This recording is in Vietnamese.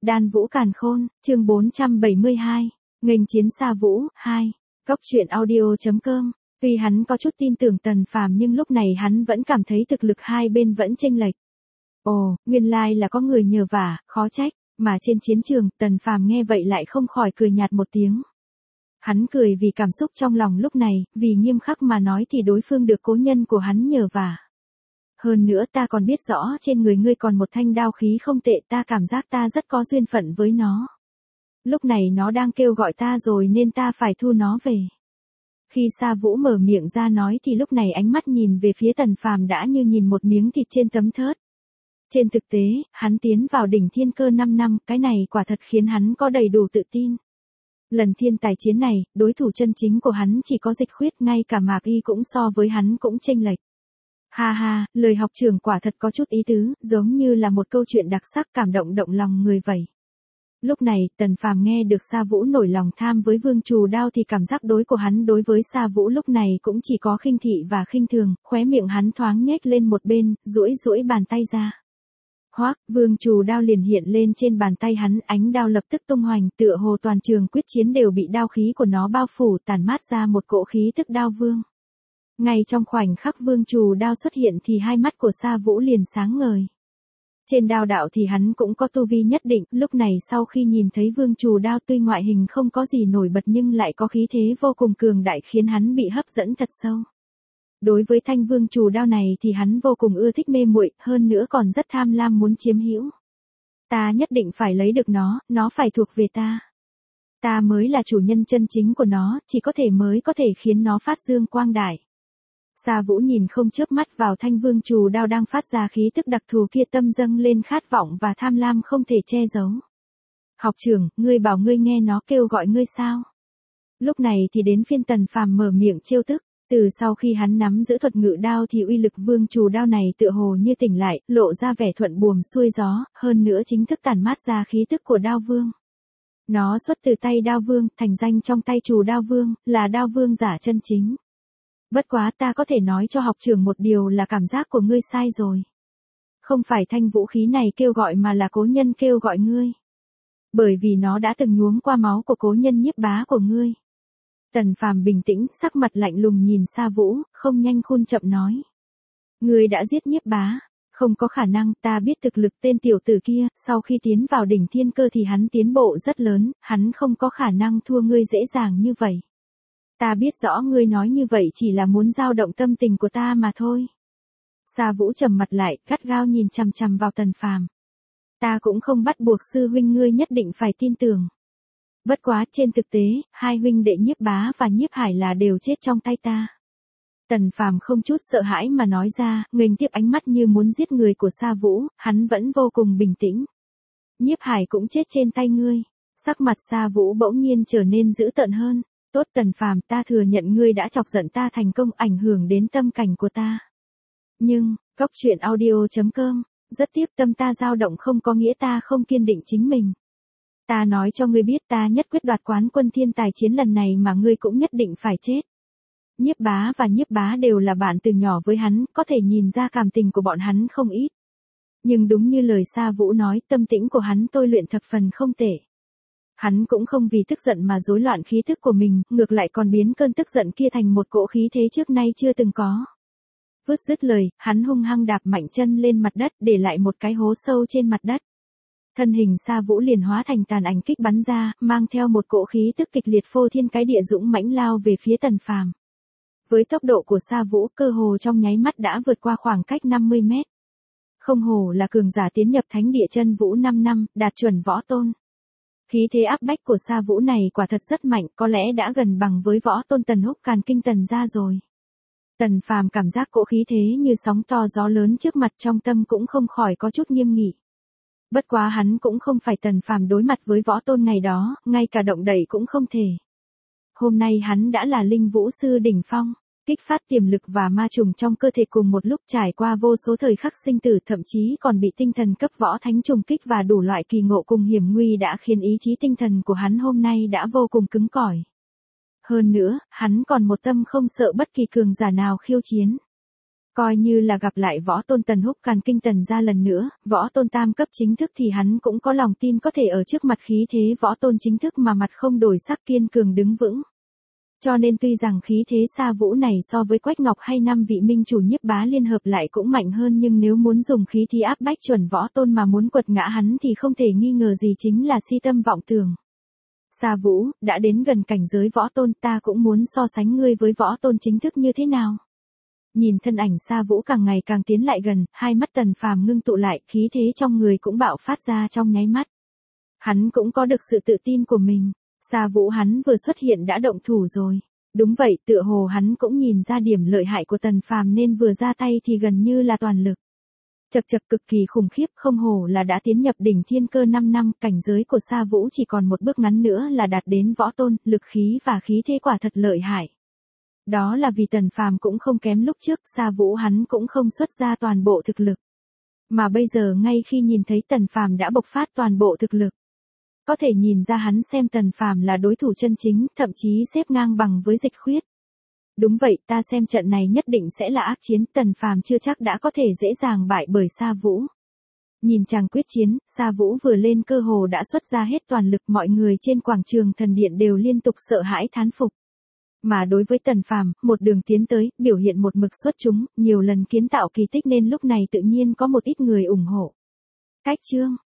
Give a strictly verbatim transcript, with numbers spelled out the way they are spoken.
Đan Vũ Càn Khôn, chương bốn trăm bảy mươi hai, nghênh chiến Sa Vũ, hai. Cốc truyện audio chấm com. Tuy hắn có chút tin tưởng Tần Phàm nhưng lúc này hắn vẫn cảm thấy thực lực hai bên vẫn chênh lệch. Ồ, nguyên lai là có người nhờ vả, khó trách, mà trên chiến trường, Tần Phàm nghe vậy lại không khỏi cười nhạt một tiếng. Hắn cười vì cảm xúc trong lòng lúc này, vì nghiêm khắc mà nói thì đối phương được cố nhân của hắn nhờ vả. Hơn nữa ta còn biết rõ trên người ngươi còn một thanh đao khí không tệ, ta cảm giác ta rất có duyên phận với nó. Lúc này nó đang kêu gọi ta rồi nên ta phải thu nó về. Khi Sa Vũ mở miệng ra nói thì lúc này ánh mắt nhìn về phía Tần Phàm đã như nhìn một miếng thịt trên tấm thớt. Trên thực tế, hắn tiến vào đỉnh thiên cơ năm năm, cái này quả thật khiến hắn có đầy đủ tự tin. Lần thiên tài chiến này, đối thủ chân chính của hắn chỉ có Dịch Khuyết, ngay cả Mạc Y cũng so với hắn cũng chênh lệch. Ha ha, lời học trưởng quả thật có chút ý tứ, giống như là một câu chuyện đặc sắc cảm động động lòng người vậy. Lúc này, Tần Phàm nghe được Sa Vũ nổi lòng tham với Vương Trù Đao thì cảm giác đối của hắn đối với Sa Vũ lúc này cũng chỉ có khinh thị và khinh thường, khóe miệng hắn thoáng nhếch lên một bên, duỗi duỗi bàn tay ra. Hoác, Vương Trù Đao liền hiện lên trên bàn tay hắn, ánh đao lập tức tung hoành, tựa hồ toàn trường quyết chiến đều bị đao khí của nó bao phủ, tản mát ra một cỗ khí tức đao vương. Ngay trong khoảnh khắc Vương Trù Đao xuất hiện thì hai mắt của Sa Vũ liền sáng ngời. Trên đao đạo thì hắn cũng có tu vi nhất định, lúc này sau khi nhìn thấy Vương Trù Đao tuy ngoại hình không có gì nổi bật nhưng lại có khí thế vô cùng cường đại khiến hắn bị hấp dẫn thật sâu. Đối với thanh Vương Trù Đao này thì hắn vô cùng ưa thích mê muội, hơn nữa còn rất tham lam muốn chiếm hữu. Ta nhất định phải lấy được nó, nó phải thuộc về ta. Ta mới là chủ nhân chân chính của nó, chỉ có thể mới có thể khiến nó phát dương quang đại. Sa Vũ nhìn không chớp mắt vào thanh Vương Trù Đao đang phát ra khí tức đặc thù kia, tâm dâng lên khát vọng và tham lam không thể che giấu. Học trưởng, ngươi bảo ngươi nghe nó kêu gọi ngươi sao? Lúc này thì đến phiên Tần Phàm mở miệng trêu tức. Từ sau khi hắn nắm giữ thuật ngự đao thì uy lực Vương Trù Đao này tựa hồ như tỉnh lại, lộ ra vẻ thuận buồm xuôi gió, hơn nữa chính thức tản mát ra khí tức của Đao Vương. Nó xuất từ tay Đao Vương, thành danh trong tay Trù Đao Vương, là Đao Vương giả chân chính. Bất quá ta có thể nói cho học trưởng một điều là cảm giác của ngươi sai rồi. Không phải thanh vũ khí này kêu gọi mà là cố nhân kêu gọi ngươi. Bởi vì nó đã từng nhuốm qua máu của cố nhân Nhiếp Bá của ngươi. Tần Phàm bình tĩnh, sắc mặt lạnh lùng nhìn Sa Vũ, không nhanh khôn chậm nói. Ngươi đã giết Nhiếp Bá, không có khả năng, ta biết thực lực tên tiểu tử kia, sau khi tiến vào đỉnh thiên cơ thì hắn tiến bộ rất lớn, hắn không có khả năng thua ngươi dễ dàng như vậy. Ta biết rõ ngươi nói như vậy chỉ là muốn dao động tâm tình của ta mà thôi. Sa Vũ trầm mặt lại, gắt gao nhìn chằm chằm vào Tần Phàm. Ta cũng không bắt buộc sư huynh ngươi nhất định phải tin tưởng. Bất quá trên thực tế, hai huynh đệ Nhiếp Bá và Nhiếp Hải là đều chết trong tay ta. Tần Phàm không chút sợ hãi mà nói ra, nghênh tiếp ánh mắt như muốn giết người của Sa Vũ, hắn vẫn vô cùng bình tĩnh. Nhiếp Hải cũng chết trên tay ngươi. Sắc mặt Sa Vũ bỗng nhiên trở nên dữ tợn hơn. Tốt Tần Phàm, ta thừa nhận ngươi đã chọc giận ta thành công, ảnh hưởng đến tâm cảnh của ta. Nhưng, cốc truyện audio chấm com, rất tiếc tâm ta dao động không có nghĩa ta không kiên định chính mình. Ta nói cho ngươi biết ta nhất quyết đoạt quán quân thiên tài chiến lần này mà ngươi cũng nhất định phải chết. Nhiếp Bá và Nhiếp Bá đều là bạn từ nhỏ với hắn, có thể nhìn ra cảm tình của bọn hắn không ít. Nhưng đúng như lời Sa Vũ nói, tâm tĩnh của hắn tôi luyện thập phần không tệ. Hắn cũng không vì tức giận mà rối loạn khí thức của mình, ngược lại còn biến cơn tức giận kia thành một cỗ khí thế trước nay chưa từng có. Vứt dứt lời, hắn hung hăng đạp mạnh chân lên mặt đất, để lại một cái hố sâu trên mặt đất. Thân hình Sa Vũ liền hóa thành tàn ảnh kích bắn ra, mang theo một cỗ khí tức kịch liệt phô thiên cái địa dũng mãnh lao về phía Tần Phàm. Với tốc độ của Sa Vũ, cơ hồ trong nháy mắt đã vượt qua khoảng cách năm mươi mét. Không hồ là cường giả tiến nhập thánh địa chân vũ năm năm, đạt chuẩn võ tôn. Khí thế áp bách của Sa Vũ này quả thật rất mạnh, có lẽ đã gần bằng với võ tôn Tần Húc Càn Kinh Tần gia rồi. Tần Phàm cảm giác cỗ khí thế như sóng to gió lớn trước mặt, trong tâm cũng không khỏi có chút nghiêm nghị. Bất quá hắn cũng không phải Tần Phàm đối mặt với võ tôn ngày đó, ngay cả động đậy cũng không thể. Hôm nay hắn đã là linh vũ sư đỉnh phong, kích phát tiềm lực và ma trùng trong cơ thể cùng một lúc, trải qua vô số thời khắc sinh tử, thậm chí còn bị tinh thần cấp võ thánh trùng kích và đủ loại kỳ ngộ cùng hiểm nguy đã khiến ý chí tinh thần của hắn hôm nay đã vô cùng cứng cỏi. Hơn nữa, hắn còn một tâm không sợ bất kỳ cường giả nào khiêu chiến. Coi như là gặp lại võ tôn Tần Húc càn kinh Tần gia lần nữa, võ tôn tam cấp chính thức thì hắn cũng có lòng tin có thể ở trước mặt khí thế võ tôn chính thức mà mặt không đổi sắc kiên cường đứng vững. Cho nên tuy rằng khí thế Sa Vũ này so với Quách Ngọc hay năm vị minh chủ nhiếp bá liên hợp lại cũng mạnh hơn, nhưng nếu muốn dùng khí thế áp bách chuẩn võ tôn mà muốn quật ngã hắn thì không thể nghi ngờ gì chính là si tâm vọng tưởng. Sa Vũ, đã đến gần cảnh giới võ tôn, ta cũng muốn so sánh ngươi với võ tôn chính thức như thế nào. Nhìn thân ảnh Sa Vũ càng ngày càng tiến lại gần, hai mắt Tần Phàm ngưng tụ lại, khí thế trong người cũng bạo phát ra trong nháy mắt. Hắn cũng có được sự tự tin của mình. Sa Vũ hắn vừa xuất hiện đã động thủ rồi. Đúng vậy, tựa hồ hắn cũng nhìn ra điểm lợi hại của Tần Phàm nên vừa ra tay thì gần như là toàn lực. Chật chật cực kỳ khủng khiếp, không hổ là đã tiến nhập đỉnh thiên cơ năm năm, cảnh giới của Sa Vũ chỉ còn một bước ngắn nữa là đạt đến võ tôn, lực khí và khí thế quả thật lợi hại. Đó là vì Tần Phàm cũng không kém lúc trước, Sa Vũ hắn cũng không xuất ra toàn bộ thực lực. Mà bây giờ ngay khi nhìn thấy Tần Phàm đã bộc phát toàn bộ thực lực, có thể nhìn ra hắn xem Tần Phàm là đối thủ chân chính, thậm chí xếp ngang bằng với Dịch Khuyết. Đúng vậy, ta xem trận này nhất định sẽ là ác chiến, Tần Phàm chưa chắc đã có thể dễ dàng bại bởi Sa Vũ. Nhìn chàng quyết chiến, Sa Vũ vừa lên cơ hồ đã xuất ra hết toàn lực, mọi người trên quảng trường thần điện đều liên tục sợ hãi thán phục. Mà đối với Tần Phàm, một đường tiến tới, biểu hiện một mực xuất chúng, nhiều lần kiến tạo kỳ tích nên lúc này tự nhiên có một ít người ủng hộ. Cách chương